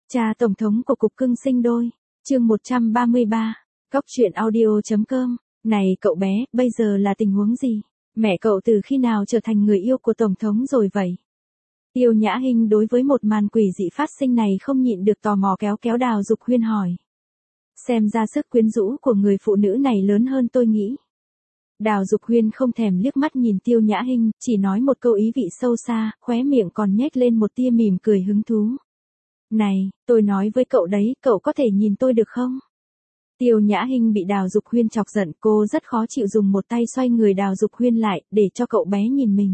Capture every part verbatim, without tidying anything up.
Cha Tổng thống của Cục Cưng Sinh Đôi, chương một trăm ba mươi ba, Cóc truyện audio.com, này cậu bé, bây giờ là tình huống gì? Mẹ cậu từ khi nào trở thành người yêu của Tổng thống rồi vậy? Tiêu Nhã Hinh đối với một màn quỷ dị phát sinh này không nhịn được tò mò kéo kéo Đào Dục Huyên hỏi. Xem ra sức quyến rũ của người phụ nữ này lớn hơn tôi nghĩ. Đào Dục Huyên không thèm liếc mắt nhìn Tiêu Nhã Hinh, chỉ nói một câu ý vị sâu xa, khóe miệng còn nhếch lên một tia mỉm cười hứng thú. Này, tôi nói với cậu đấy, cậu có thể nhìn tôi được không? Tiêu Nhã Hinh bị Đào Dục Huyên chọc giận, cô rất khó chịu dùng một tay xoay người Đào Dục Huyên lại, để cho cậu bé nhìn mình.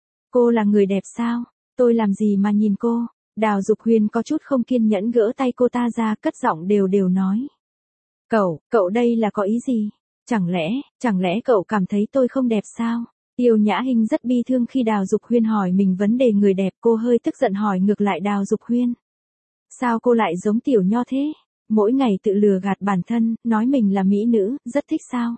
Cô là người đẹp sao? Tôi làm gì mà nhìn cô? Đào Dục Huyên có chút không kiên nhẫn gỡ tay cô ta ra, cất giọng đều đều nói. Cậu, cậu đây là có ý gì? Chẳng lẽ, chẳng lẽ cậu cảm thấy tôi không đẹp sao? Tiêu Nhã Hinh rất bi thương khi Đào Dục Huyên hỏi mình vấn đề người đẹp, cô hơi tức giận hỏi ngược lại Đào Dục Huyên. Sao cô lại giống tiểu nho thế? Mỗi ngày tự lừa gạt bản thân, nói mình là mỹ nữ, rất thích sao?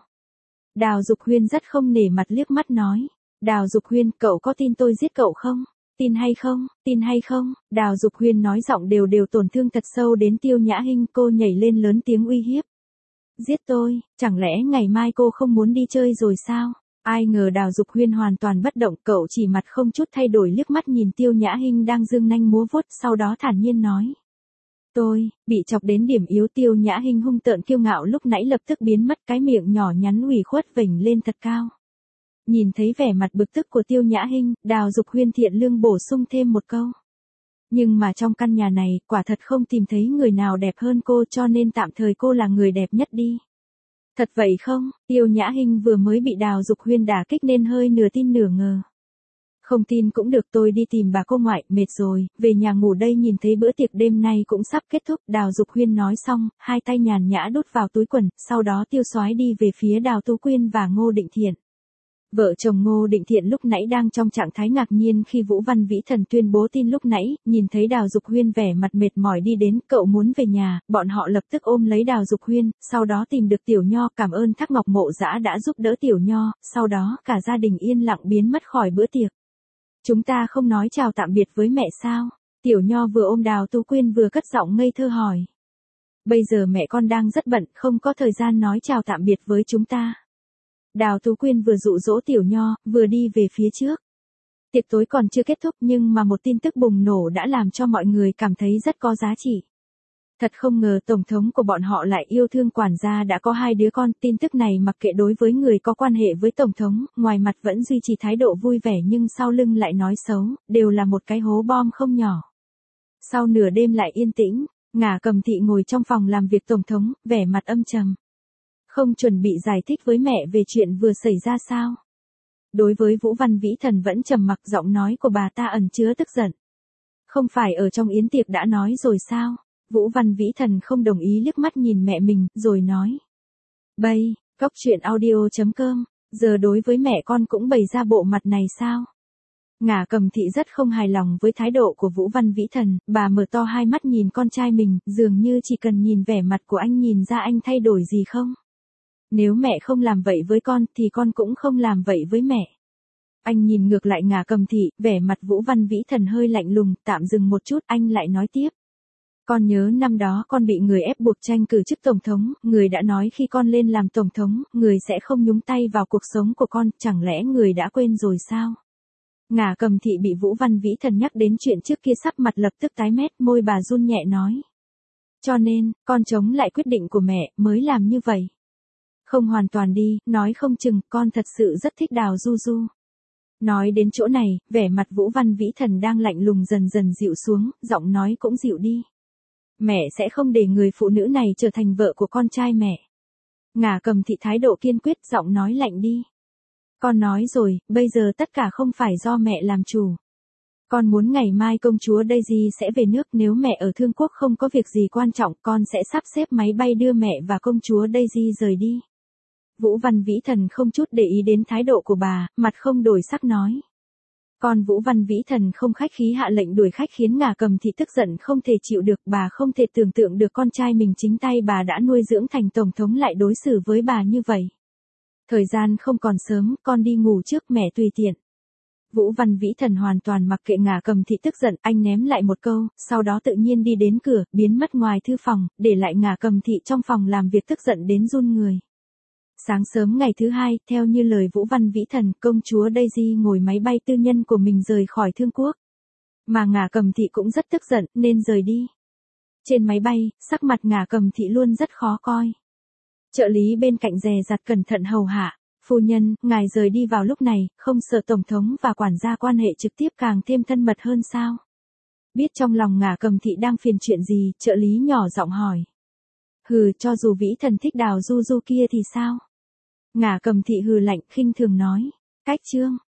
Đào Dục Huyên rất không nể mặt liếc mắt nói. Đào Dục Huyên, cậu có tin tôi giết cậu không? Tin hay không? Tin hay không? Đào Dục Huyên nói giọng đều đều tổn thương thật sâu đến Tiêu Nhã Hinh, cô nhảy lên lớn tiếng uy hiếp. Giết tôi, chẳng lẽ ngày mai cô không muốn đi chơi rồi sao? Ai ngờ Đào Dục Huyên hoàn toàn bất động, cậu chỉ mặt không chút thay đổi liếc mắt nhìn Tiêu Nhã Hinh đang dương nanh múa vuốt, sau đó thản nhiên nói. Tôi, bị chọc đến điểm yếu. Tiêu Nhã Hinh hung tợn kiêu ngạo lúc nãy lập tức biến mất, cái miệng nhỏ nhắn ủy khuất vểnh lên thật cao. Nhìn thấy vẻ mặt bực tức của Tiêu Nhã Hinh, Đào Dục Huyên thiện lương bổ sung thêm một câu. Nhưng mà trong căn nhà này, quả thật không tìm thấy người nào đẹp hơn cô, cho nên tạm thời cô là người đẹp nhất đi. Thật vậy không? Tiêu Nhã Hinh vừa mới bị Đào Dục Huyên đả kích nên hơi nửa tin nửa ngờ. Không tin cũng được, tôi đi tìm bà cô ngoại, mệt rồi, về nhà ngủ đây. Nhìn thấy bữa tiệc đêm nay cũng sắp kết thúc, Đào Dục Huyên nói xong, hai tay nhàn nhã đút vào túi quần, sau đó tiêu xoái đi về phía Đào Tú Quyên và Ngô Định Thiện. Vợ chồng Ngô Định Thiện lúc nãy đang trong trạng thái ngạc nhiên khi Vũ Văn Vĩ Thần tuyên bố tin lúc nãy, nhìn thấy Đào Dục Huyên vẻ mặt mệt mỏi đi đến, cậu muốn về nhà, bọn họ lập tức ôm lấy Đào Dục Huyên, sau đó tìm được Tiểu Nho, cảm ơn Thác Ngọc Mộ Dã đã giúp đỡ Tiểu Nho, sau đó cả gia đình yên lặng biến mất khỏi bữa tiệc. Chúng ta không nói chào tạm biệt với mẹ sao? Tiểu Nho vừa ôm Đào Tú Quyên vừa cất giọng ngây thơ hỏi. Bây giờ mẹ con đang rất bận, không có thời gian nói chào tạm biệt với chúng ta. Đào Tú Quyên vừa dụ dỗ Tiểu Nho, vừa đi về phía trước. Tiệc tối còn chưa kết thúc nhưng mà một tin tức bùng nổ đã làm cho mọi người cảm thấy rất có giá trị. Thật không ngờ Tổng thống của bọn họ lại yêu thương quản gia đã có hai đứa con. Tin tức này mặc kệ đối với người có quan hệ với Tổng thống, ngoài mặt vẫn duy trì thái độ vui vẻ nhưng sau lưng lại nói xấu, đều là một cái hố bom không nhỏ. Sau nửa đêm lại yên tĩnh, Ngả Cầm Thị ngồi trong phòng làm việc Tổng thống, vẻ mặt âm trầm. Không chuẩn bị giải thích với mẹ về chuyện vừa xảy ra sao? Đối với Vũ Văn Vĩ Thần vẫn trầm mặc, giọng nói của bà ta ẩn chứa tức giận. Không phải ở trong yến tiệc đã nói rồi sao? Vũ Văn Vĩ Thần không đồng ý liếc mắt nhìn mẹ mình, rồi nói. Bây, Cóc truyện audio.com, giờ đối với mẹ con cũng bày ra bộ mặt này sao? Ngả Cầm Thị rất không hài lòng với thái độ của Vũ Văn Vĩ Thần, bà mở to hai mắt nhìn con trai mình, dường như chỉ cần nhìn vẻ mặt của anh nhìn ra anh thay đổi gì không? Nếu mẹ không làm vậy với con thì con cũng không làm vậy với mẹ. Anh nhìn ngược lại Ngả Cầm Thị, vẻ mặt Vũ Văn Vĩ Thần hơi lạnh lùng, tạm dừng một chút, anh lại nói tiếp. Con nhớ năm đó con bị người ép buộc tranh cử chức tổng thống, người đã nói khi con lên làm tổng thống, người sẽ không nhúng tay vào cuộc sống của con, chẳng lẽ người đã quên rồi sao? Ngả Cầm Thị bị Vũ Văn Vĩ Thần nhắc đến chuyện trước kia sắc mặt lập tức tái mét, môi bà run nhẹ nói. Cho nên, con chống lại quyết định của mẹ, mới làm như vậy. Không hoàn toàn đi, nói không chừng, con thật sự rất thích Đào Du Du. Nói đến chỗ này, vẻ mặt Vũ Văn Vĩ Thần đang lạnh lùng dần dần dịu xuống, giọng nói cũng dịu đi. Mẹ sẽ không để người phụ nữ này trở thành vợ của con trai mẹ. Ngả Cầm Thị thái độ kiên quyết, giọng nói lạnh đi. Con nói rồi, bây giờ tất cả không phải do mẹ làm chủ. Con muốn ngày mai công chúa Daisy sẽ về nước, nếu mẹ ở Thương Quốc không có việc gì quan trọng, con sẽ sắp xếp máy bay đưa mẹ và công chúa Daisy rời đi. Vũ Văn Vĩ Thần không chút để ý đến thái độ của bà, mặt không đổi sắc nói. Còn Vũ Văn Vĩ Thần không khách khí hạ lệnh đuổi khách khiến Ngả Cầm Thị tức giận không thể chịu được, bà không thể tưởng tượng được con trai mình chính tay bà đã nuôi dưỡng thành tổng thống lại đối xử với bà như vậy. Thời gian không còn sớm, con đi ngủ trước, mẹ tùy tiện. Vũ Văn Vĩ Thần hoàn toàn mặc kệ Ngả Cầm Thị tức giận, anh ném lại một câu, sau đó tự nhiên đi đến cửa, biến mất ngoài thư phòng, để lại Ngả Cầm Thị trong phòng làm việc tức giận đến run người. Sáng sớm ngày thứ hai, theo như lời Vũ Văn Vĩ Thần, công chúa Daisy ngồi máy bay tư nhân của mình rời khỏi Thương Quốc. Mà Ngả Cầm Thị cũng rất tức giận, nên rời đi. Trên máy bay, sắc mặt Ngả Cầm Thị luôn rất khó coi. Trợ lý bên cạnh dè dặt cẩn thận hầu hạ. Phu nhân, ngài rời đi vào lúc này, không sợ tổng thống và quản gia quan hệ trực tiếp càng thêm thân mật hơn sao? Biết trong lòng Ngả Cầm Thị đang phiền chuyện gì, trợ lý nhỏ giọng hỏi. Hừ, cho dù Vĩ Thần thích Đào Du Du kia thì sao? Ngả Cầm Thị hừ lạnh, khinh thường nói. Cách chương.